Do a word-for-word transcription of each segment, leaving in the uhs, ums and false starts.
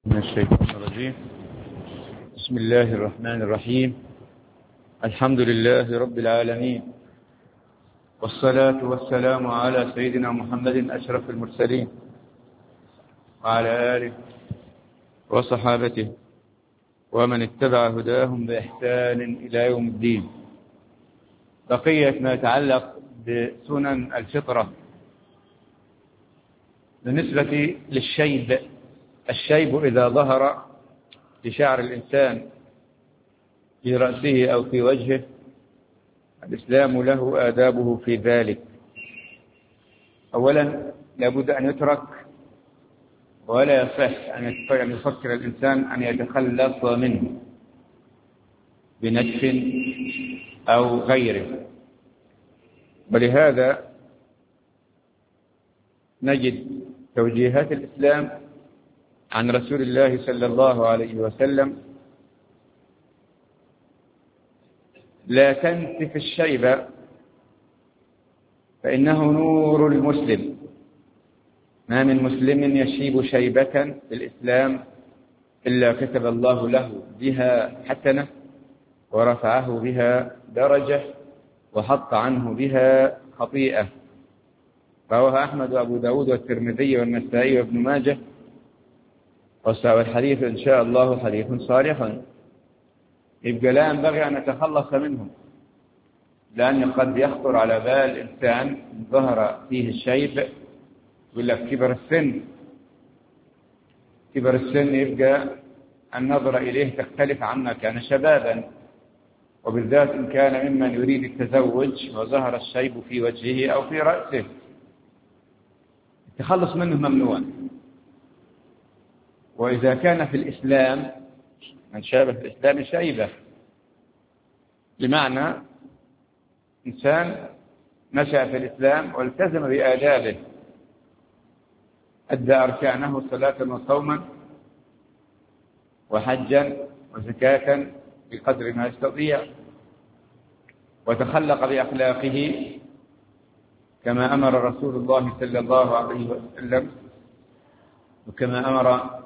من الشيطان الرجيم. بسم الله الرحمن الرحيم. الحمد لله رب العالمين، والصلاة والسلام على سيدنا محمد أشرف المرسلين وعلى آله وصحابته ومن اتبع هداهم بإحسان إلى يوم الدين. بقية ما يتعلق بسنن الفطرة بالنسبة للشيب. الشيب إذا ظهر في شعر الإنسان في رأسه أو في وجهه، الإسلام له آدابه في ذلك. أولا لابد أن يترك، ولا يصح أن يفكر الإنسان أن يتخلص منه بنتف أو غيره. ولهذا نجد توجيهات الإسلام عن رسول الله صلى الله عليه وسلم: لا تنتف الشيب فإنه نور المسلم. ما من مسلم يشيب شيبة في الإسلام إلا كتب الله له بها حسنة ورفعه بها درجة وحط عنه بها خطيئة. رواه أحمد وأبو داود والترمذي والنسائي وابن ماجه، والحديث إن شاء الله حديث صالح. يبقى لا ينبغي أن نتخلص منهم، لأن قد يخطر على بال إنسان ظهر فيه الشيب يقول لك كبر السن. كبر السن يبقى النظرة إليه تختلف عما كان شبابا، وبالذات إن كان ممن يريد التزوج وظهر الشيب في وجهه أو في رأسه. التخلص منه ممنوع. وإذا كان في الإسلام من شابه في الإسلام شيبة، بمعنى إنسان نشأ في الإسلام والتزم بآدابه، أدى أركانه صلاة وصوما وحجا وزكاة بقدر ما يستطيع، وتخلق بأخلاقه كما أمر رسول الله صلى الله عليه وسلم، وكما أمر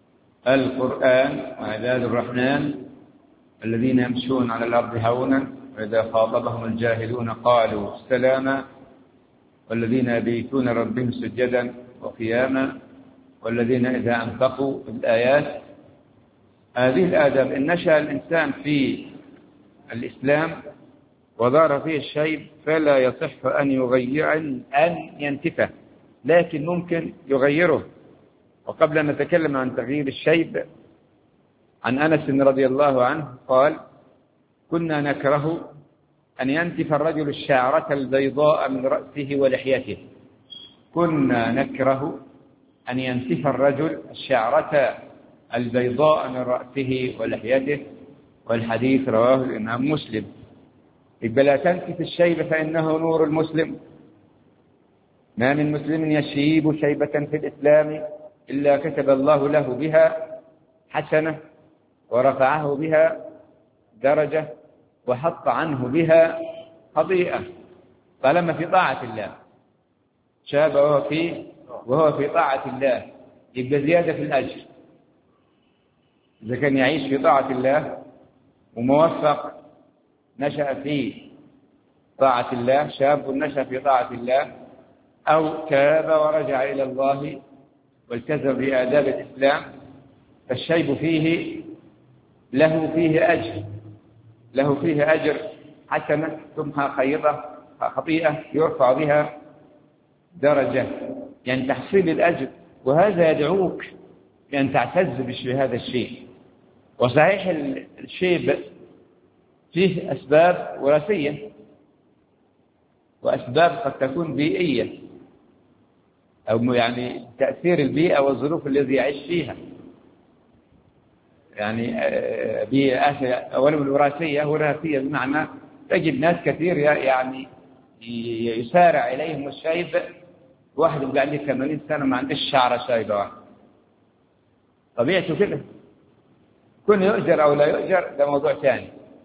القرآن: وعباد الرحمن الذين يمشون على الأرض هونا وإذا خاطبهم الجاهلون قالوا سلاما، والذين يبيتون ربهم سجدا وقياما، والذين إذا أنفقوا. الآيات هذه الآداب إن نشأ الإنسان في الإسلام وظهر فيه الشيب فلا يصح أن يغير أن ينتفه، لكن ممكن يغيره. وقبل أن نتكلم عن تغيير الشيب، عن أنس رضي الله عنه قال: كنا نكره أن ينتف الرجل الشعرة البيضاء من رأسه ولحيته. كنا نكره أن ينتف الرجل الشعرة البيضاء من رأسه ولحيته، والحديث رواه الإمام مسلم. إذا لا تنتف الشيب فإنه نور المسلم. ما من مسلم يشيب شيبة في الإسلام إلا كتب الله له بها حسنة ورفعه بها درجة وحط عنه بها خطيئة. طالما في طاعة الله شاب وهو في وهو في طاعة الله يبقى زيادة في الأجر. إذا كان يعيش في طاعة الله وموفق، نشأ في طاعة الله، شاب نشأ في طاعة الله، أو تاب ورجع إلى الله والتزم بآداب الإسلام، فالشيب فيه له فيه أجر له فيه أجر حسنة تمحى خيطة خطيئة يرفع بها درجة، يعني تحصيل الأجر. وهذا يدعوك بأن تعتز بهذا الشيء. وصحيح الشيب فيه أسباب وراثية وأسباب قد تكون بيئية، أو يعني تأثير البيئة والظروف الذي يعيش فيها. يعني بيئة أولا الوراثية وراثية بمعنى تجد ناس كثير يعني يسارع إليهم الشيب. واحد يبقى عنده ثمانين سنة ما عندش شعر شايبة واحد، طبيعته كده. كن يؤجر أو لا يؤجر ده موضوع ثاني.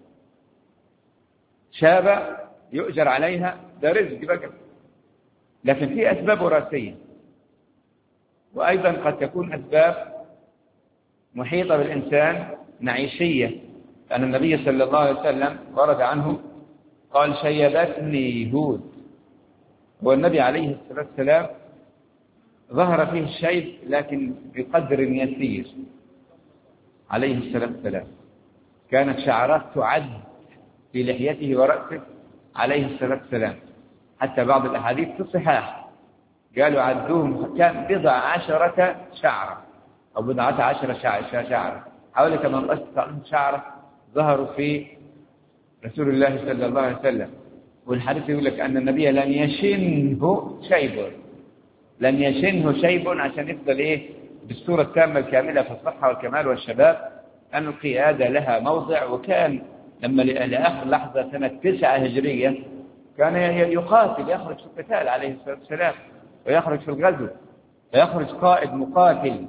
شابة يؤجر عليها ده رزق بقى، لكن في أسباب وراثية، وأيضا قد تكون أسباب محيطة بالإنسان معيشية، لأن النبي صلى الله عليه وسلم ورد عنه قال شيبتني هود. والنبي عليه الصلاة والسلام ظهر فيه الشيب لكن بقدر يسير عليه الصلاة والسلام، كانت شعرات تعد في لحيته ورأسه عليه الصلاة والسلام، حتى بعض الأحاديث في الصحاح قالوا عدوهم كان بضع عشرة شعرة أو بضعة عشرة شعرة، حوالي ثمانية عشر شعرة ظهروا في رسول الله صلى الله عليه وسلم. والحديث يقول لك أن النبي لن يشنه شيب، لن يشنه شيب عشان يفضل إيه بالصورة التامة الكاملة في الصحة والكمال والشباب، أن القيادة لها موضع. وكان لما لآخر لحظة سنة تسعة هجرية كان يقاتل، يخرج في القتال عليه الصلاة والسلام، ويخرج في الغزو، ويخرج قائد مقاتل،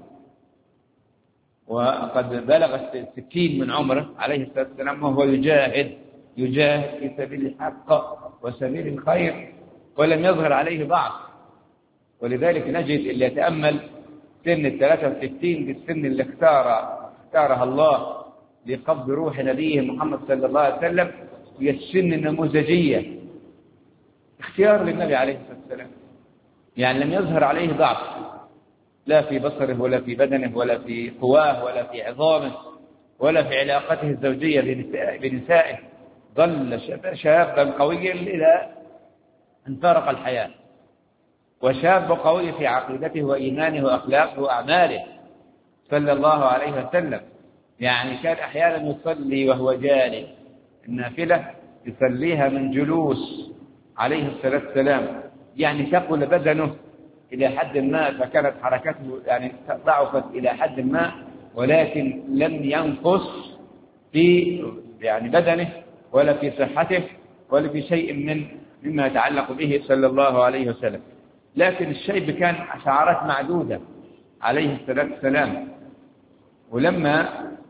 وقد بلغ الستين من عمره عليه الصلاة والسلام وهو يجاهد يجاهد في سبيل الحق وسبيل الخير، ولم يظهر عليه ضعف. ولذلك نجد اللي يتأمل سن الثلاثة وستين بالسن اللي اختار اختارها الله لقبض روح نبيه محمد صلى الله عليه وسلم، هي السن النموذجية، اختيار للنبي عليه الصلاة والسلام، يعني لم يظهر عليه ضعف لا في بصره ولا في بدنه ولا في قواه ولا في عظامه ولا في علاقته الزوجية بنسائه، ظل شابا قويا إلى أن فارق الحياة، وشاب قوي في عقيدته وإيمانه وأخلاقه وأعماله صلى الله عليه وسلم. يعني كان أحيانا يصلي وهو جالس، النافلة يصليها من جلوس عليه الصلاة والسلام، يعني ثقل بدنه إلى حد ما، فكانت حركته يعني ضعفت إلى حد ما، ولكن لم ينقص في يعني بدنه ولا في صحته ولا في شيء من مما يتعلق به صلى الله عليه وسلم. لكن الشيب كان شعرات معدودة عليه الصلاة والسلام. ولما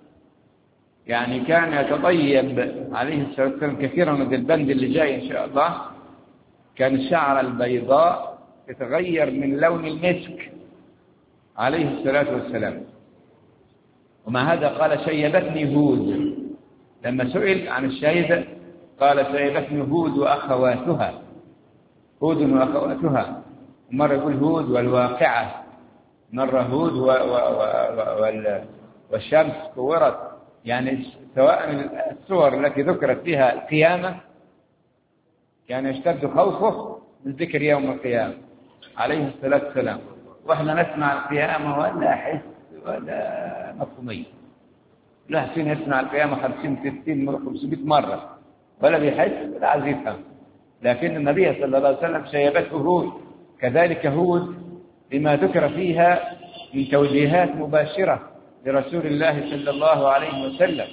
يعني كان يتطيب عليه الصلاة والسلام كثيرا من البند اللي جاي إن شاء الله، كان الشعر البيضاء تتغير من لون المسك عليه الصلاة والسلام. ومع هذا قال شيبتني هود، لما سئل عن الشيبة قال شيبتني هود وأخواتها، هود وأخواتها، مرة يقول هود والواقعة، مرة هود و و و والشمس كورت، يعني سواء الصور التي ذكرت فيها القيامة كان يشتد خوفه من ذكر يوم القيامة عليه الصلاة والسلام، وإحنا نسمع القيامة ولا أحس ولا مفهومية، لا حسين يسمع القيامة خمسين ستين خمسمائة مرة ولا بيحس ولا عايز يفهم. لكن النبي صلى الله عليه وسلم شيبته هود، كذلك هود بما ذكر فيها من توجيهات مباشرة لرسول الله صلى الله عليه وسلم.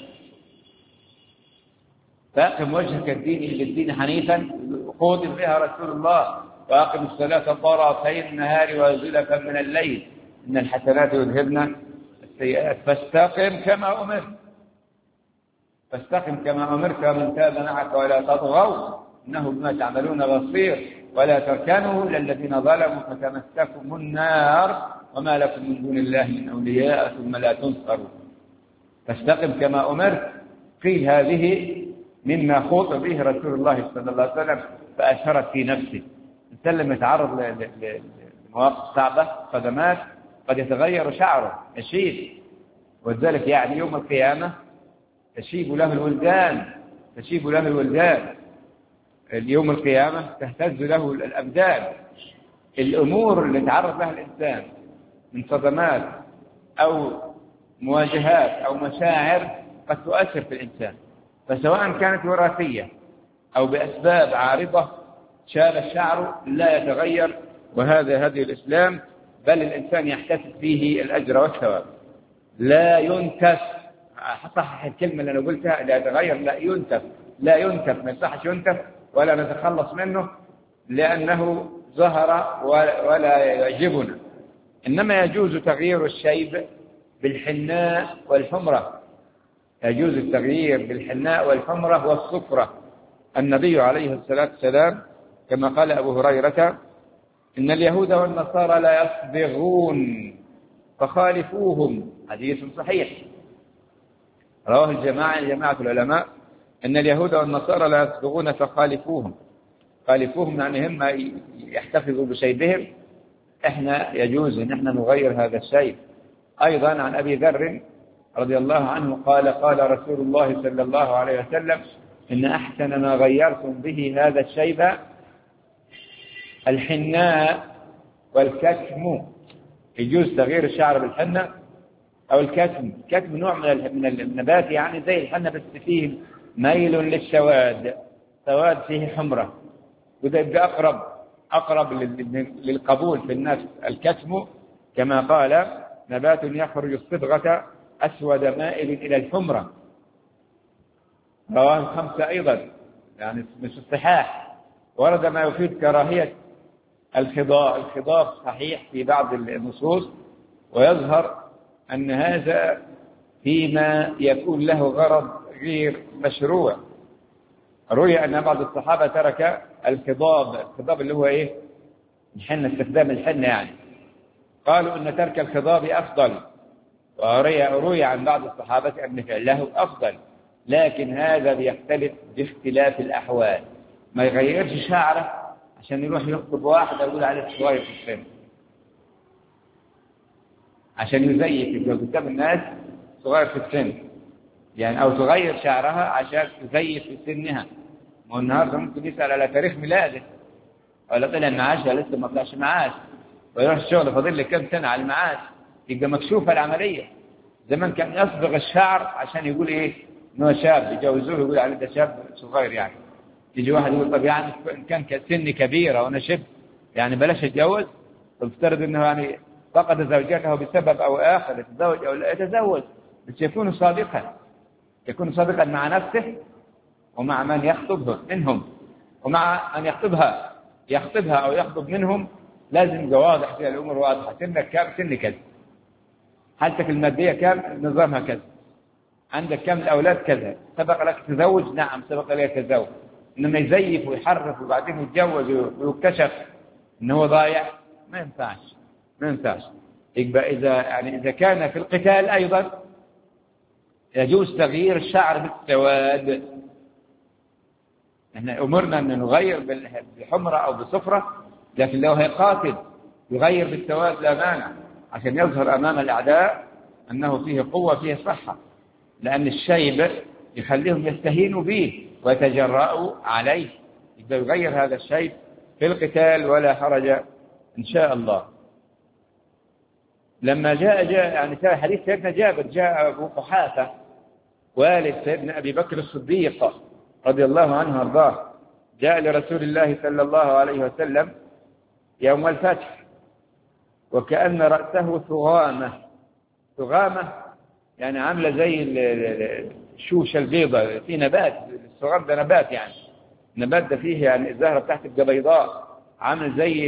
فأقم وجهك الدين للدين حنيفا قوض بها رسول الله، وأقم الصلاة طرفي النهار وزلفا من الليل إن الحسنات يذهبن السيئات فاستقم كما أمرت، فاستقم كما أمرت ومن تاب معك ولا تطغوا إنه بما تعملون بصير ولا تركنوا إلى الذين ظلموا فتمسكم النار وما لكم من دون الله من أولياء ثم لا تنصروا. فاستقم كما أمرت، قيل هذه مما خوط به رسول الله صلى الله عليه وسلم فأشرت في نفسه. الإنسان لما يتعرض لمواقف صعبة صدمات قد يتغير شعره يشيب، وذلك يعني يوم القيامة تشيب له الولدان، تشيب له الولدان اليوم القيامة تهتز له الأبدان. الأمور اللي تعرض لها الإنسان من صدمات أو مواجهات أو مشاعر قد تؤثر في الإنسان، فسواء كانت وراثية أو بأسباب عارضة شاب الشعر لا يتغير، وهذا هدي الإسلام، بل الإنسان يحتسب فيه الأجر والثواب. لا ينتف، صحح الكلمة اللي أنا قلتها، لا يتغير، لا ينتف، لا ينتف، ما يصحش ينتف ولا نتخلص منه لأنه ظهر ولا يعجبنا. إنما يجوز تغيير الشيب بالحناء والحمرة، يجوز التغيير بالحناء والحمرة والصفرة. النبي عليه الصلاة والسلام كما قال أبو هريرة إن اليهود والنصارى لا يصبغون فخالفوهم حديث صحيح رواه الجماعة جماعة العلماء أن اليهود والنصارى لا يصبغون فخالفوهم. خالفوهم يعني هم يحتفظوا بشيبهم، إحنا يجوز أن احنا نغير هذا الشيب. أيضا عن أبي ذر رضي الله عنه قال قال رسول الله صلى الله عليه وسلم إن أحسن ما غيرتم به هذا الشيب الحناء والكتم. يجوز تغيير الشعر بالحنة أو الكتم. الكتم نوع من من النبات يعني زي الحنة بس فيه ميل للسواد، سواد فيه حمرة، وده يبقى أقرب أقرب للقبول في النفس. الكتم كما قال نبات يخرج الصبغة أسود مائل إلى الحمرة. رواه الخمسة أيضا يعني مش الصحاح. ورد ما يفيد كراهية الخضاب. الخضاب صحيح في بعض النصوص، ويظهر أن هذا فيما يكون له غرض غير مشروع. روي أن بعض الصحابة ترك الخضاب. الخضاب اللي هو إيه؟ الحنة، استخدام الحنة يعني. قالوا أن ترك الخضاب أفضل، وروي عن بعض الصحابة أن فعله أفضل، لكن هذا بيختلف باختلاف الأحوال. ما يغيرش شعره عشان يروح يخطب واحد يقول عليه صغير في السن عشان يزيف قدام الناس صغير في السن يعني، أو تغير شعرها عشان تزيف في سنها. والنهارده ممكن يسأل على تاريخ ميلاده ولا طلع معاش ولا لسه ما طلعش معاش، ويروح الشغل فاضل له كم سنة على المعاش، يبقى مكشوفة العملية. زمان كان يصبغ الشعر عشان يقول إيه؟ إنه شاب، يجوزوه يقول عليه ده شاب صغير يعني. يجي واحد يقول طب يعني إن كان سني كبيرة وأنا شب يعني بلاش أتجوز. طب افترض إنه يعني فقد زوجته بسبب أو آخر، يتزوج أو لا يتزوج، بس يكون صادقا، يكون صادقا مع نفسه ومع من يخطبه منهم، ومع من يخطبها يخطبها أو يخطب منهم. لازم يبقى واضح فيها الأمور واضحة. سنك كام؟ سن كذا. حالتك المادية كام؟ نظامها كذا. عندك كم الأولاد؟ كذا. سبق لك تزوج؟ نعم سبق لك تزوج. إنما يزيف ويحرف وبعدين يتجوز ويكتشف إنه هو ضايع، ما ينفعش ما ينفعش. يبقى إذا يعني إذا كان في القتال أيضا يجوز تغيير الشعر بالسواد. احنا أمرنا أن نغير بالحمرة أو بالصفرة، لكن لو هيقاتل يغير بالسواد لا مانع، عشان يظهر أمام الأعداء أنه فيه قوة فيه صحة. لأن الشيب يخليهم يستهينوا به ويتجرأوا عليه. إذا يغير هذا الشيب في القتال ولا حرج إن شاء الله. لما جاء جاء يعني في حديث سيدنا جابر، جاء أبو قحافة والد سيدنا أبي بكر الصديق رضي الله عنه وارضاه، جاء لرسول الله صلى الله عليه وسلم يوم الفتح وكأن رأسه ثغامة. ثغامة يعني عاملة زي الشوشة البيضاء في نبات. الثغام ده نبات يعني، النبات ده فيه يعني الزهرة بتاعت تبقى بيضاء، عامل زي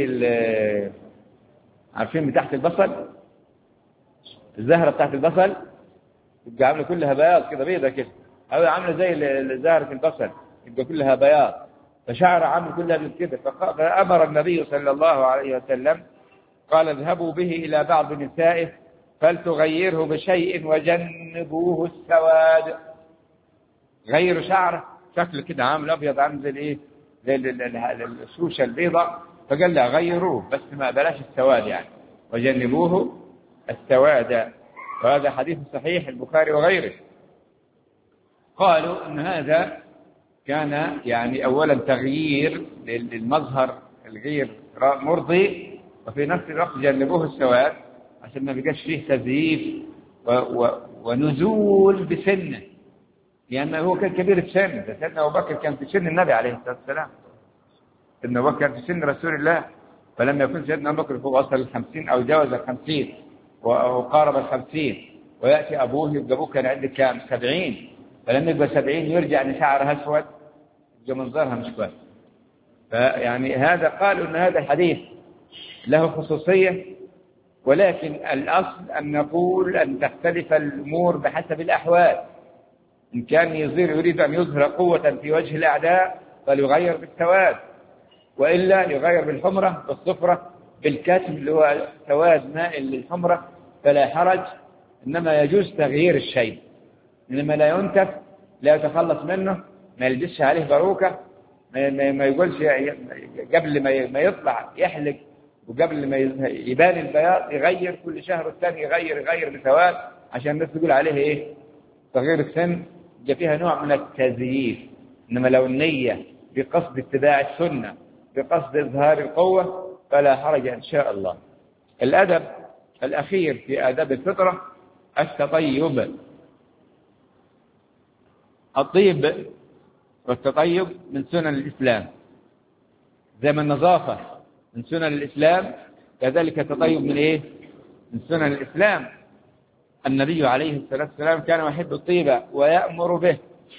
عارفين بتاعت البصل، الزهرة بتاعت البصل تبقى عاملة كلها بياض كده بيضة كده، أو عاملة زي زهرة البصل تبقى كلها بياض، فشعر عامل كلها كده. فأمر النبي صلى الله عليه وسلم قال اذهبوا به إلى بعض نسائه فلتغيره بشيء وجنبوه السواد. غير شعره شكله كده عامل أبيض عامل زي الإيه؟ زي الشوشة البيضاء. فقال لا غيروه بس ما بلاش السواد يعني، وجنبوه السواد. وهذا حديث صحيح البخاري وغيره. قالوا أن هذا كان يعني أولا تغيير للمظهر الغير مرضي، وفي نفس الوقت جنبوه السواد عشان ما بقاش فيه تزييف و و ونزول بسنه، لأنه يعني هو كان كبير السن. سيدنا أبو بكر كان في سن النبي عليه الصلاة والسلام، سيدنا أبو بكر كان في سن رسول الله. فلما يكون سيدنا أبو بكر فوق وصل الخمسين أو جاوز الخمسين وقارب الخمسين، ويأتي أبوه يبقى أبوه كان عنده كام؟ سبعين. فلما يبقى سبعين يرجع لشعرها أسود، يبقى منظرها مش كويس. فيعني هذا قالوا أن هذا الحديث له خصوصية، ولكن الأصل أن نقول أن تختلف الأمور بحسب الأحوال. إن كان يظهر يريد أن يظهر قوة في وجه الأعداء فليغير بالسواد، وإلا يغير بالحمرة بالصفرة بالكتم اللي هو سواد مائل للحمرة، فلا حرج إنما يجوز تغيير الشيء، إنما لا ينتف، لا يتخلص منه، ما يلبسش عليه باروكة، ما يقولش قبل ما يطلع يحلق وقبل ما يبان البياض يغير كل شهر والثاني يغير يغير بسواد عشان الناس تقول عليه إيه تغيير السن، جاء فيها نوع من التزييف. إنما لو النية بقصد اتباع السنة بقصد إظهار القوة فلا حرج إن شاء الله. الأدب الأخير في آداب الفطرة التطيب. الطيب والتطيب من سنن الإسلام، زي ما النظافة من سنن الإسلام كذلك التطيب من إيه؟ من سنن الإسلام. النبي عليه الصلاة والسلام كان يحب الطيب ويأمر به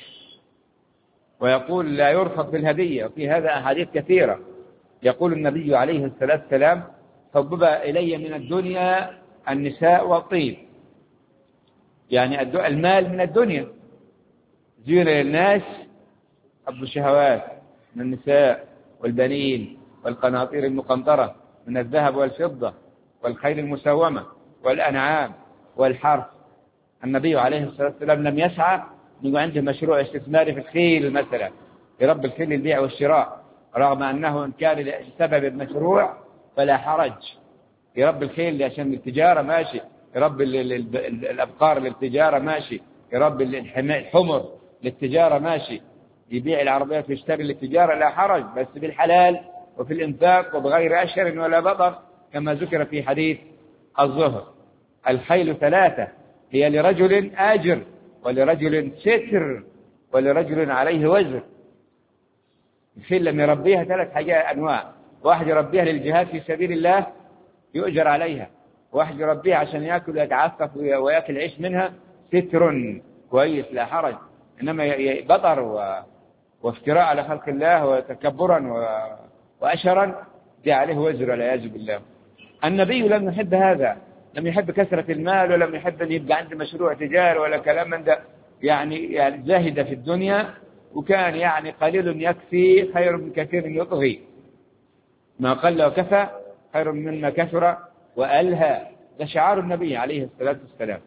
ويقول لا يرفض في الهدية، وفي هذا أحاديث كثيرة. يقول النبي عليه الصلاة والسلام حبب إلي من الدنيا النساء والطيب، يعني المال من الدنيا، زين للناس حب الشهوات من النساء والبنين والقناطير المقنطرة من الذهب والفضة والخيل المسومة والأنعام والحرث. النبي عليه الصلاة والسلام لم يسعى أنه عنده مشروع استثماري في الخيل مثلا يرب الخيل للبيع والشراء، رغم أنه إن كان سبب المشروع فلا حرج. يرب الخيل عشان التجارة ماشي، يرب الأبقار للتجارة ماشي، يرب الحمر للتجارة ماشي، يبيع العربيات ويشتري للتجارة لا حرج، بس بالحلال وفي الإنفاق وبغير أشر ولا بطر كما ذكر في حديث الظهر. الخيل ثلاثة، هي لرجل آجر ولرجل ستر ولرجل عليه وزر. الخيل لما يربيها ثلاث حاجات أنواع، واحد يربيها للجهاد في سبيل الله يؤجر عليها، واحد يربيها عشان يأكل ويتعفف ويأكل عيش منها ستر كويس لا حرج، إنما بطر و... وافتراء على خلق الله وتكبرا و... وأشرا دي عليه وزر والعياذ بالله. النبي لم يحب هذا، لم يحب كثرة المال ولم يحب أن يبقى عنده مشروع تجاري ولا كلام من ده، يعني يعني زاهد في الدنيا، وكان يعني قليل يكفي خير من كثير يطغي، ما قل وكفى خير مما كثر وألهى، ده شعار النبي عليه الصلاة والسلام.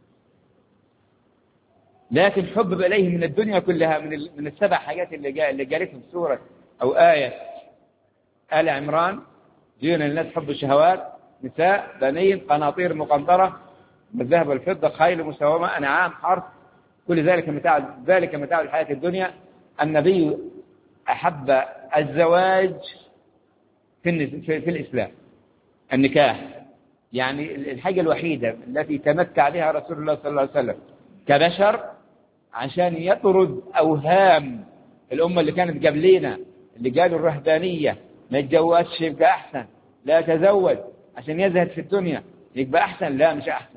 لكن حبب إليه من الدنيا كلها، من من السبع حاجات اللي جاء اللي جالتهم سورة أو آية آل عمران: زين للناس حب الشهوات، نساء، بنين، قناطير مقنطرة من الذهب والفضة، خيل مسومة، أنعام، حرث، كل ذلك متاع ذلك متاع الحياة الدنيا. النبي أحب الزواج في, في, في الإسلام، النكاح، يعني الحاجة الوحيدة التي تمتع بها رسول الله صلى الله عليه وسلم كبشر عشان يطرد أوهام الأمة اللي كانت قبلينا اللي قالوا الرهبانية ما يتجوزش يبقى أحسن، لا تزوج عشان يزهد في الدنيا يبقى أحسن، لا مش أحسن،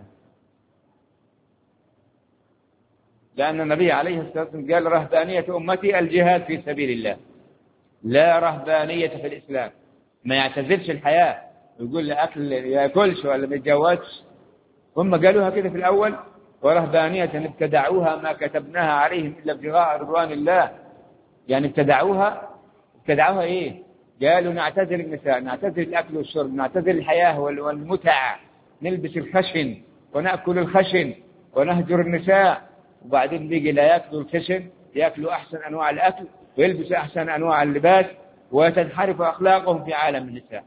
لأن النبي عليه الصلاة والسلام قال رهبانية أمتي الجهاد في سبيل الله، لا رهبانية في الإسلام. ما يعتزلش الحياة ويقول لأكل يأكلش ولا ما يتجوزش، هم قالوها كده في الأول: ورهبانية ابتدعوها ما كتبناها عليهم إلا ابتغاء رضوان الله. يعني ابتدعوها ابتدعوها إيه؟ قالوا نعتزل النساء، نعتزل الأكل والشرب، نعتزل الحياة والمتع، نلبس الخشن ونأكل الخشن ونهجر النساء، وبعدين بيجي لا يأكلوا الخشن، يأكلوا أحسن أنواع الأكل ويلبسوا أحسن أنواع اللباس، وتنحرف أخلاقهم في عالم النساء.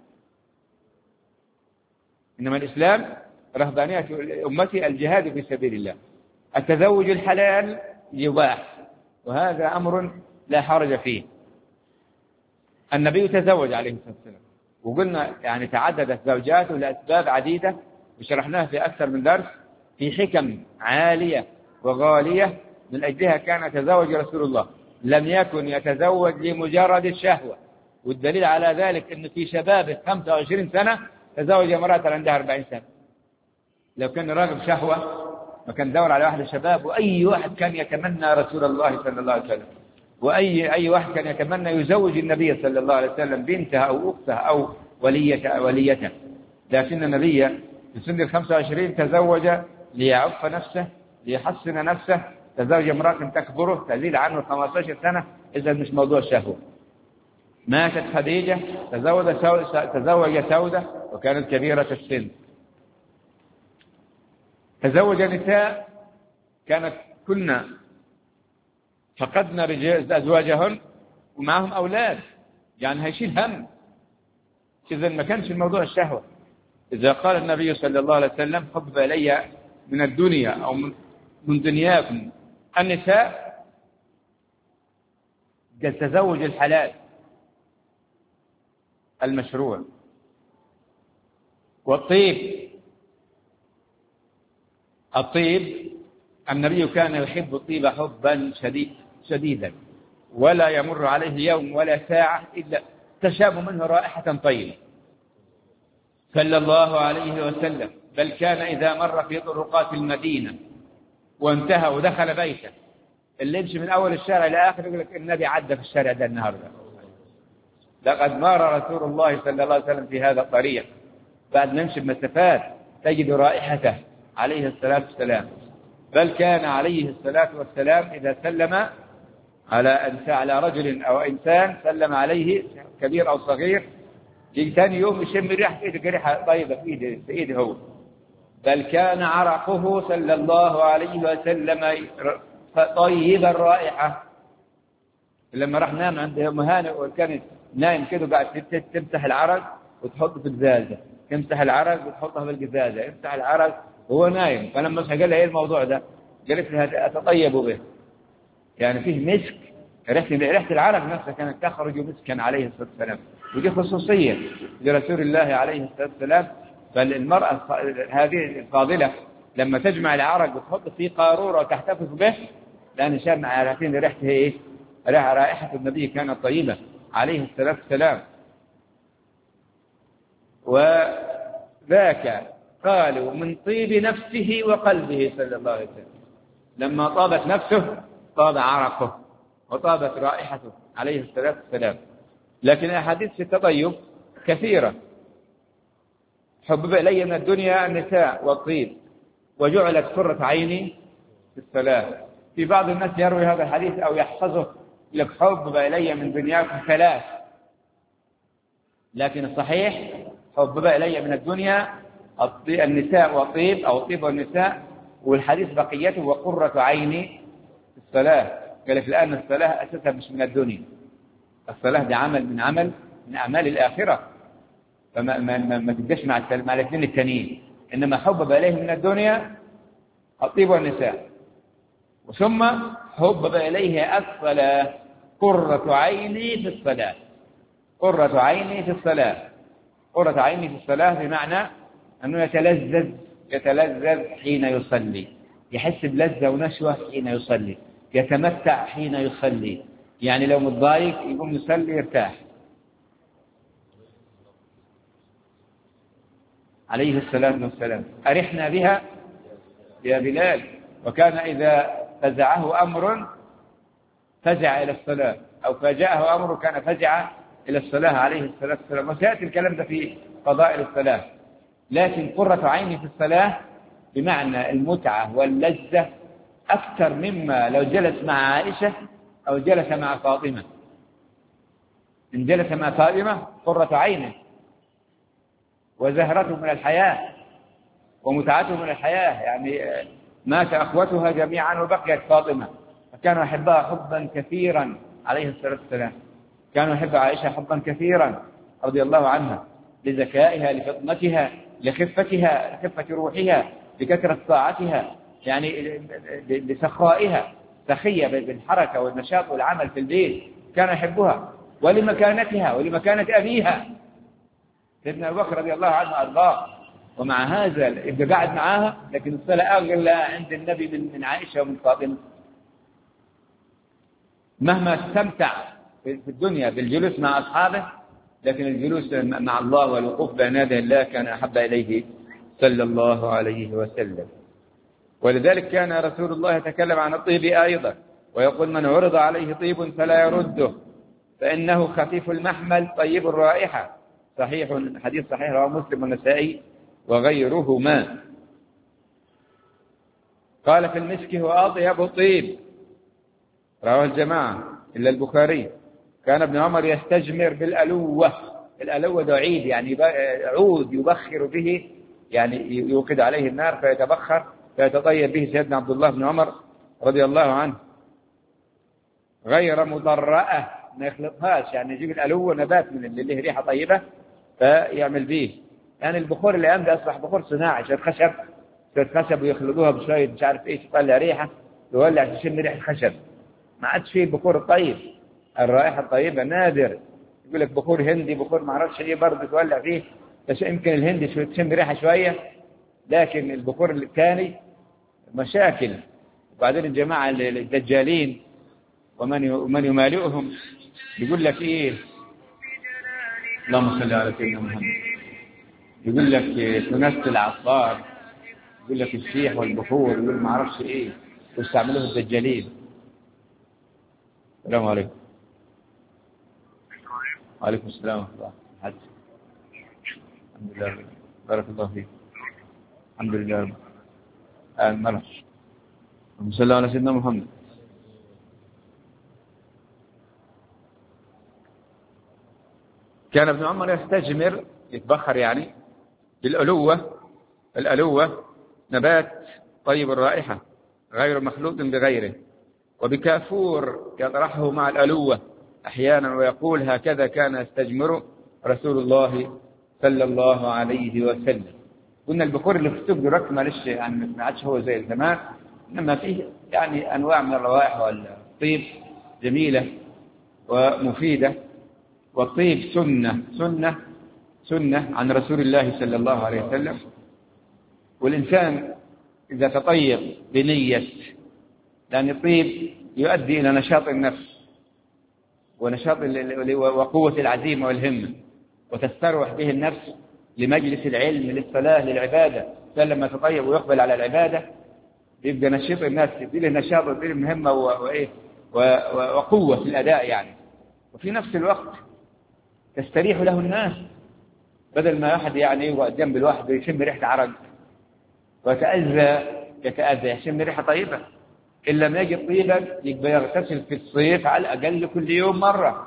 إنما الإسلام رهبانية أمتي الجهاد في سبيل الله، التزوج الحلال يباح، وهذا أمر لا حرج فيه. النبي تزوج عليه الصلاة والسلام، وقلنا يعني تعددت زوجاته لأسباب عديدة وشرحناها في أكثر من درس، في حكم عالية وغالية من أجلها كان يتزوج رسول الله، لم يكن يتزوج لمجرد الشهوة. والدليل على ذلك أنه في شبابه خمسة وعشرين سنة تزوج امرأة عندها أربعين سنة. لو كان راغب شهوة ما كان دور على واحد الشباب، وأي واحد كان يتمنى رسول الله صلى الله عليه وسلم، وأي أي واحد كان يتمنى يزوج النبي صلى الله عليه وسلم بنتها أو أختها أو ولية وليته. لكن النبي في سن الخمسة وعشرين تزوج ليعف نفسه، ليحسن نفسه، تزوج امرأة تكبره تزيد عنه خمسة عشر سنة، إذا مش موضوع شهوة. ماتت خديجة تزوج سودة, تزوج سودة وكانت كبيرة السن. تزوج نساء كانت كنا فقدنا رجال أزواجهن ومعهم أولاد، يعني هيشيل هم. إذا ما كانش الموضوع الشهوة. إذا قال النبي صلى الله عليه وسلم حبب إلي من الدنيا أو من دنياكم النساء، التزوج الحلال المشروع، والطيب. الطيب النبي كان يحب الطيب حبا شديد شديدا، ولا يمر عليه يوم ولا ساعة إلا تشاب منه رائحة طيبة صلى الله عليه وسلم. بل كان إذا مر في طرقات المدينة وانتهى ودخل بيته، اللي يمشي من أول الشارع إلى آخر يقول لك النبي عدى في الشارع ده النهارده. لقد مر رسول الله صلى الله عليه وسلم في هذا الطريق، بعد ما يمشي بمسافات تجد رائحته عليه الصلاة والسلام. بل كان عليه الصلاة والسلام إذا سلم على أنسان على رجل أو إنسان سلم عليه كبير أو صغير، يجي ثاني يوم يشم ريحة إيده ريحة طيبة في إيده في إيده هو. بل كان عرقه صلى الله عليه وسلم طيب الرائحة. لما راح نام عند أم هانئ وكان نايم كده قاعد تمسح العرق وتحطه في الجزازة، تمسح العرق وتحطه في الجزازة، يمسح العرق وهو نايم. فلما قال لها ايه الموضوع ده؟ قالت لها اتطيب به، يعني فيه مسك، ريحه ريحه العرق نفسها كانت تخرج مسكا عليه الصلاه والسلام. ودي خصوصيه لرسول الله عليه الصلاه والسلام. فالمراه هذه الفاضله لما تجمع العرق وتحط فيه قاروره وتحتفظ به، لان شام عارفين ريحته ايه؟ رائحه النبي كانت طيبه عليه الصلاه والسلام. وذاك قالوا من طيب نفسه وقلبه صلى الله عليه وسلم. لما طابت نفسه طاب عرقه وطابت رائحته عليه الصلاة والسلام. لكن الأحاديث في التطيب كثيرة. حبب إلي من الدنيا النساء والطيب وجعلت قرة عيني في الصلاة. في بعض الناس يروي هذا الحديث أو يحفظه لك حبب إلي من دنياكم ثلاث، لكن الصحيح حبب إلي من الدنيا النساء والطيب أو الطيب والنساء، والحديث بقيته وقرة عيني في الصلاة. قال لك الآن الصلاة أساسا مش من الدنيا، الصلاة دي عمل من عمل من أعمال الآخرة، فما ما ما, ما تبقاش مع مع الاثنين التانيين. إنما حبب إليه من الدنيا الطيب والنساء، ثم حبب إليه الصلاة، قرة عيني في الصلاة. قرة عيني في الصلاة، قرة عيني في الصلاة بمعنى أنه يتلذذ يتلذذ حين يصلي، يحس بلذة ونشوة حين يصلي، يتمتع حين يصلي. يعني لو متضايق يقوم يصلي يرتاح عليه الصلاة والسلام. أرحنا بها يا بلال. وكان إذا فزعه أمر فزع إلى الصلاة، أو فاجأه أمر كان فزع إلى الصلاة عليه الصلاة والسلام. وسيأتي الكلام ده في فضائل الصلاة. لكن قرة عيني في الصلاة بمعنى المتعة واللذة أكثر مما لو جلس مع عائشة أو جلس مع فاطمة. إن جلس مع فاطمة قرة عينه وزهرته من الحياة ومتعته من الحياة، يعني مات أخوتها جميعا وبقيت فاطمة، فكانوا يحبها حبا كثيرا عليه الصلاة والسلام. كانوا يحب عائشة حبا كثيرا رضي الله عنها، لذكائها، لفطنتها، لخفتها، لخفة روحها، لكثرة طاعتها، يعني لسخائها، سخية بالحركة والنشاط والعمل في البيت. كان يحبها ولمكانتها ولمكانة أبيها سيدنا أبو بكر رضي الله عنه وأرضاه. ومع هذا يبقى قاعد معاها، لكن الصلاة أغلى عند النبي من من عائشة ومن فاطمة. مهما استمتع في الدنيا بالجلوس مع أصحابه، لكن الجلوس مع الله والوقوف بين يدي الله كان أحب إليه صلى الله عليه وسلم. ولذلك كان رسول الله يتكلم عن الطيب أيضا ويقول من عرض عليه طيب فلا يرده فإنه خفيف المحمل طيب الرائحة. صحيح، حديث صحيح رواه مسلم والنسائي وغيرهما. قال في المسك هو أطيب الطيب، رواه الجماعة إلا البخاري. كان ابن عمر يستجمر بالألوة. الألوة ده عيد، يعني عود يبخر به، يعني يوقد عليه النار فيتبخر فيتطيب به سيدنا عبد الله بن عمر رضي الله عنه، غير مضرأة، ما يخلطهاش، يعني يجيب الألوة نبات من اللي له ريحة طيبة فيعمل به. يعني البخور اللي عنده أصبح بخور صناعي، شوية خشب شوية خشب ويخلطوها بشوية مش عارف إيش تطلع ريحة، يولع تشم ريحة خشب. ما عادش فيه البخور الطيب، الرائحة الطيبة نادر. يقول لك بخور هندي، بخور ما اعرفش ايه، برضه تولع فيه بس يمكن الهندي شوية تشم ريحة شوية، لكن البخور الثاني مشاكل. وبعدين الجماعة الدجالين ومن ومن يمالئهم يقول لك ايه، اللهم صل على سيدنا محمد، يقول لك تنس العطار، يقول لك الشيح والبخور، يقول ما اعرفش ايه، واستعملوه الدجالين. السلام عليكم. وعليكم السلام ورحمة الله. حد. الحمد لله، بارك الله فيك. الحمد لله. آه مرحبا. صلى الله على سيدنا محمد. كان ابن عمر يستجمر، يتبخر يعني بالألوة. الألوة نبات طيب الرائحة غير مخلوط بغيره، وبكافور يطرحه مع الألوة أحيانا، ويقول هكذا كان يستجمر رسول الله صلى الله عليه وسلم. قلنا البخور اللي في السوق دلوقتي معلش يعني ما عادش هو زي زمان، إنما فيه يعني أنواع من الروائح والطيب جميلة ومفيدة. والطيب سنة سنة سنة عن رسول الله صلى الله عليه وسلم. والإنسان إذا تطيب بنية، لأن الطيب يؤدي إلى نشاط النفس ونشاط وقوة العزيمة والهمة، وتستروح به النفس لمجلس العلم للصلاة للعبادة. لما تطيب ويقبل على العبادة يبقى نشيط الناس، يدي له نشاط ويدي له مهمة وإيه وقوة في الأداء يعني. وفي نفس الوقت تستريح له الناس، بدل ما واحد يعني يقعد جنب الواحد ويشم ريحة عرق ويتأذى يتأذى يشم ريحة طيبة. إن لم يجد طيبا يبقى يغتسل في الصيف على الأقل كل يوم مرة.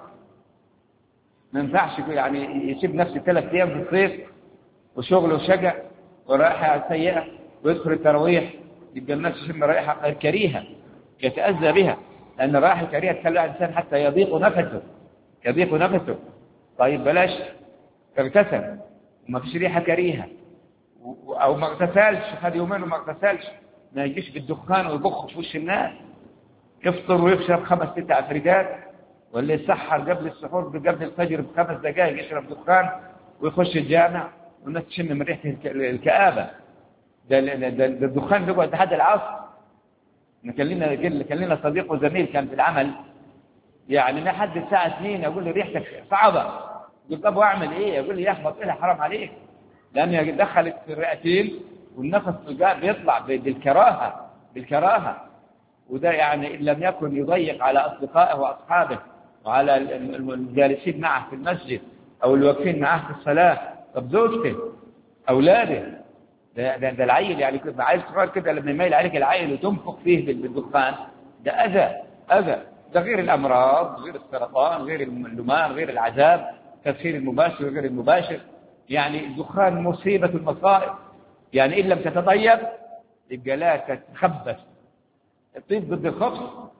ما ينفعش يعني يسيب نفسه ثلاث أيام في الصيف وشغله وشقة ورائحة سيئة ويدخل التراويح يبقى الناس يشم رائحة كريهة يتأذى بها، لأن الرائحة الكريهة تخلي الإنسان حتى يضيق نفسه يضيق نفسه. طيب بلاش تغتسل وما فيش ريحة كريهة، أو ما اغتسلش خد يومين وما اغتسلش، ما يجيش بالدخان ويبخ في وش الناس، يفطر ويشرب خمس ست عفريتات، ولا يسحر قبل السحور قبل الفجر بخمس دقائق يشرب دخان ويخش الجامع والناس تشم من ريحة الكآبة. ده, ده, ده, ده الدخان بيقعد لحد العصر. كان لنا كان لنا صديق وزميل كان في العمل يعني لحد الساعة اثنين أقول له ريحتك صعبة، قلت أبو أعمل إيه؟ يقول لي يا أخي بطلها حرام عليك، لأنها دخلت في الرئتين والنفس بيطلع بالكراهة بالكراهة. وده يعني إن لم يكن يضيق على أصدقائه وأصحابه وعلى الجالسين معه في المسجد أو الواقفين معه في الصلاة، طب زوجته أولاده، ده, ده, ده العيل يعني كده عايز صغير كده لما يميل عليك العيل وتنفق فيه بالدخان ده أذى أذى. ده غير الأمراض، غير السرطان، غير اللمان، غير العذاب، تدخين المباشر وغير المباشر. يعني الدخان مصيبة المصائب. يعني إن لم تتطيب يبقى لا تتخبث. الطيب ضد الخبث.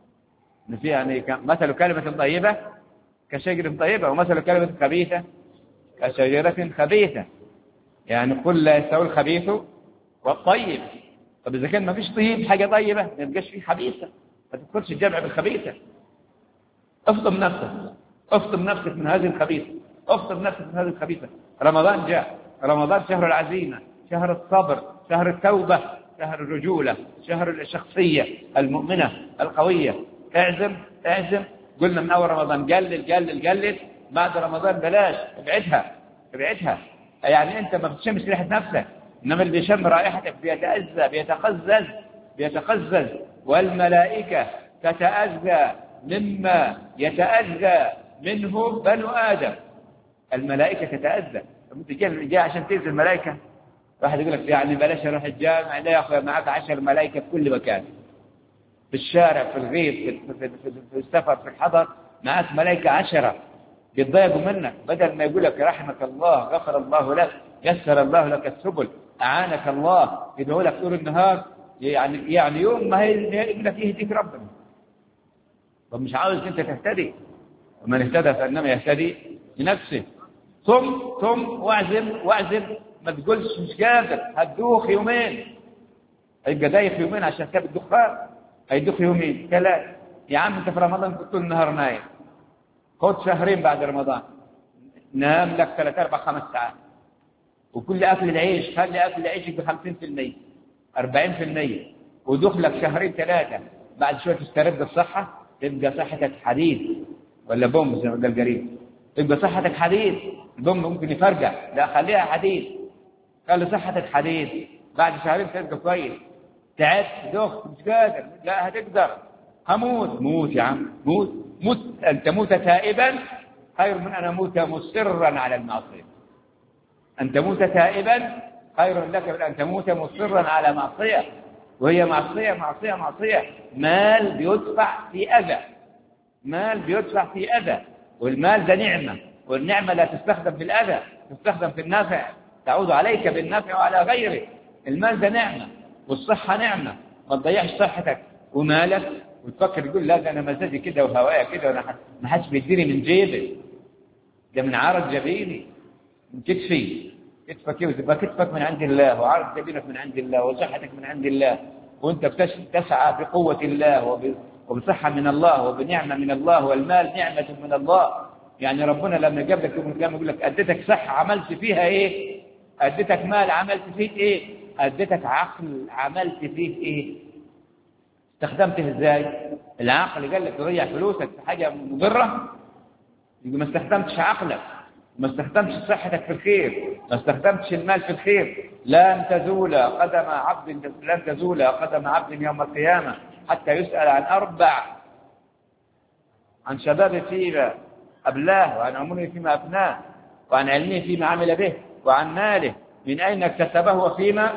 يعني مثل كلمة طيبة كشجرة طيبة، ومثل كلمة خبيثة كشجرة خبيثة. يعني قل لا يستوي الخبيث والطيب. طب إذا كان ما فيش طيب حاجة طيبة ما يبقاش فيه خبيثة، ما تدخلش الجمع بالخبيثة. افضل نفسك افضل نفسك من هذه الخبيثة، افضل نفسك من هذه الخبيثة. رمضان جاء، رمضان شهر العزيمة، شهر الصبر، شهر التوبة، شهر الرجولة، شهر الشخصية المؤمنة القوية. اعزم اعزم. قلنا من أول رمضان قلل قلل قلل، بعد رمضان بلاش، ابعدها ابعدها. يعني أنت ما بتشمش ريحة نفسك، إنما اللي بيشم رائحتك بيتأذى بيتقزز بيتقزز. والملائكة تتأذى مما يتأذى منه بنو آدم. الملائكة تتأذى. أنت جاي عشان تأذي الملائكة؟ واحد يقول لك يعني بلاش اروح الجامع. لا يا اخويا، معك عشر ملائكة في كل مكان، في الشارع، في الغيط، في, في, في, في السفر، في الحضر، معك ملائكة عشرة بيتضايقوا منك. بدل ما يقول لك رحمك الله، غفر الله لك، يسر الله لك السبل، أعانك الله، يدعو لك طول النهار، يعني يعني يوم ما يقول لك يهديك ربنا. طب مش عاوز أنت تهتدي؟ ومن اهتدى فإنما يهتدي لنفسه. ثم ثم واعزم واعزم، ما تقولش مش قادر هتدوخ يومين، هيبقى دايخ يومين عشان كتاب الدخان، هيدوخ يومين ثلاثة. يا عم أنت في رمضان كنت طول النهار نايم، خد شهرين بعد رمضان نام لك ثلاث أربع خمس ساعات، وكل أكل العيش خلي أكل عيشك بخمسين في المية أربعين في المية، ودخلك شهرين ثلاثة بعد شوية تسترد الصحة، تبقى صحتك حديد ولا بوم زي ما قال القريب، تبقى صحتك حديد. البوم ممكن يفرقع، لا خليها حديد، خلي صحتك حديد. بعد شهرين تبقى كويس. تعبت دخت مش قادر، لا هتقدر، هموت. موت يا عم، موت موت. أن تموت تائبا خير من أن أموت مصرا على المعصية. أن تموت تائبا خير لك من أن تموت مصرا على معصية، وهي معصية معصية معصية. مال بيدفع في أذى، مال بيدفع في أذى، والمال ده نعمة، والنعمة لا تستخدم في الأذى، تستخدم في النفع، تعود عليك بالنفع وعلى غيرك. المال ده نعمة، والصحة نعمة. ما تضيعش صحتك ومالك وتفكر تقول لا ده أنا مزاجي كده وهوايا كده وأنا ما حدش بيديني من جيبي، ده من عرض جبيني، من كتفي. كتفك يبقى كتفك من عند الله، وعرض جبينك من عند الله، وصحتك من عند الله، وأنت بتسعى بقوة الله وبصحة من الله وبنعمة من الله، والمال نعمة من الله. يعني ربنا لما جاب لك يوم القيامة يقول لك أديتك صحة عملت فيها إيه؟ أديتك مال عملت فيه إيه؟ أديتك عقل عملت فيه إيه؟ استخدمته إزاي؟ العقل قال لك تضيع فلوسك في حاجة مضرة، يبقى ما استخدمتش عقلك، ما استخدمتش صحتك في الخير، ما استخدمتش المال في الخير. لن تزول قدم عبد لن تزول قدم عبد يوم القيامة حتى يسأل عن أربع: عن شباب فيما أبلاه، وعن عمره فيما أفناه، وعن علمه فيما عمل به، وعن ماله من أين اكتسبه وفيما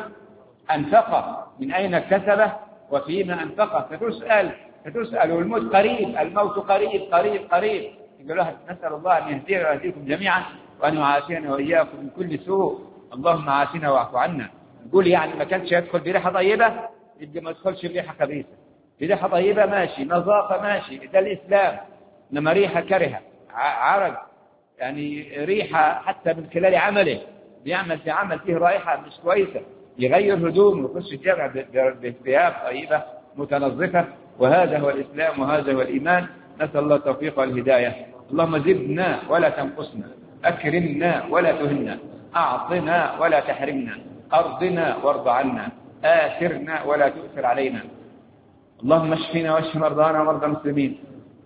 أنفقه، من أين اكتسبه وفيما أنفقه. فتسأل فتسأل والموت قريب، الموت قريب قريب قريب. يقول له نسأل الله أن يهدينا ويهديكم جميعا وأن يعافينا وإياكم من كل سوء. اللهم عافنا واعف عنا. نقول يعني ما كانش يدخل بريحة طيبة يبقى ما يدخلش بريحة خبيثة، بريحة طيبة ماشي، نظافة ماشي، ده الإسلام. إنما ريحة كرهة، عرق، يعني ريحة حتى من خلال عمله، بيعمل في عمل فيه رائحة مش كويسة، يغير هدومه ويخش الجامع بثياب طيبة متنظفة. وهذا هو الإسلام وهذا هو الإيمان. نسأل الله التوفيق والهداية. اللهم زدنا ولا تنقصنا، أكرمنا ولا تهنا، أعطنا ولا تحرمنا، أرضنا وارض عنا، آثرنا ولا تؤثر علينا. اللهم اشفنا واشف مرضانا ومرضى المسلمين،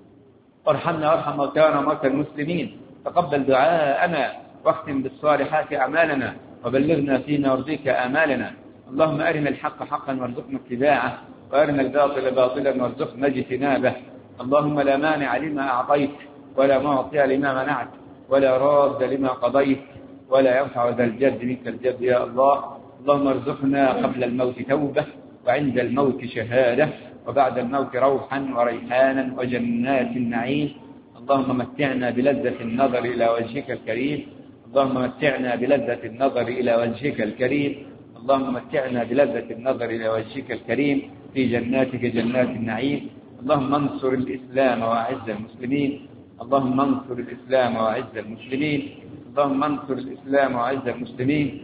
وارحمنا وارحم موتانا وموتى المسلمين، تقبل دعاءنا واختم بالصالحات أعمالنا، وبلغنا فيما يرضيك آمالنا. اللهم أرنا الحق حقا وارزقنا اتباعه، وأرنا الباطل باطلا وارزقنا اجتنابه. اللهم لا مانع لما أعطيت ولا معطي لما منعت ولا راد لما قضيت ولا ينفع ذا الجد منك الجد يا الله. اللهم ارزقنا قبل الموت توبة، وعند الموت شهادة، وبعد الموت روحا وريحانا وجنات النعيم. اللهم متعنا بلذة النظر إلى وجهك الكريم، اللهم متعنا بلذة النظر إلى وجهك الكريم، اللهم متعنا بلذة النظر إلى وجهك الكريم في جناتك جنات النعيم. اللهم انصر الإسلام وأعز المسلمين، اللهم انصر الإسلام وأعز المسلمين، اللهم انصر الإسلام وأعز المسلمين.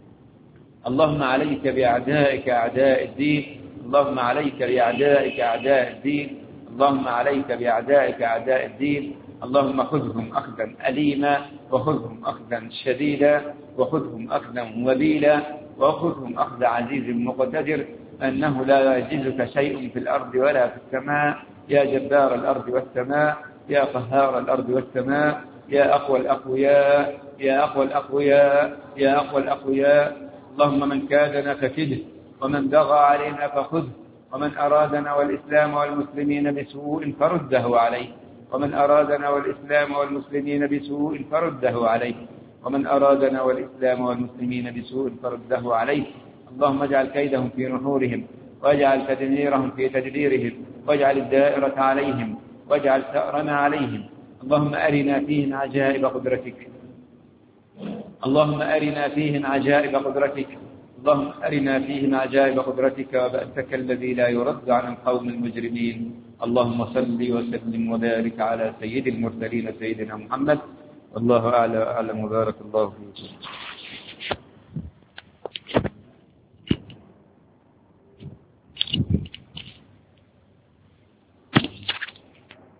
اللهم عليك بأعدائك أعداء الدين، اللهم عليك بأعدائك أعداء الدين، اللهم عليك بأعدائك أعداء الدين. اللهم خذهم أخذا أليما، وخذهم أخذا شديدا، وخذهم أخذا وبيلا، وخذهم أخذ عزيز مقتدر، أنه لا يعجزك شيء في الأرض ولا في السماء. يا جبار الأرض والسماء، يا قهار الأرض والسماء، يا أقوى الأقوياء، يا أقوى الأقوياء، يا أقوى الأقوياء. اللهم من كادنا فكده، ومن بغى علينا فخذه، ومن أرادنا والإسلام والمسلمين بسوء فرده عليه، ومن أرادنا والإسلام والمسلمين بسوء فرده عليه، ومن أرادنا والإسلام والمسلمين بسوء فرده عليه. اللهم اجعل كيدهم في نحورهم، واجعل تدميرهم في تدبيرهم، واجعل الدائرة عليهم، واجعل ثأرنا عليهم. اللهم أرنا فيهم عجائب قدرتك، اللهم أرنا فيهم عجائب قدرتك، اللهم أرنا فيهم عجائب قدرتك وبأسك الذي لا يرد عن القوم المجرمين. اللهم صل وسلم وبارك على سيد المرسلين سيدنا محمد. والله أعلى وأعلم وبارك الله فيكم.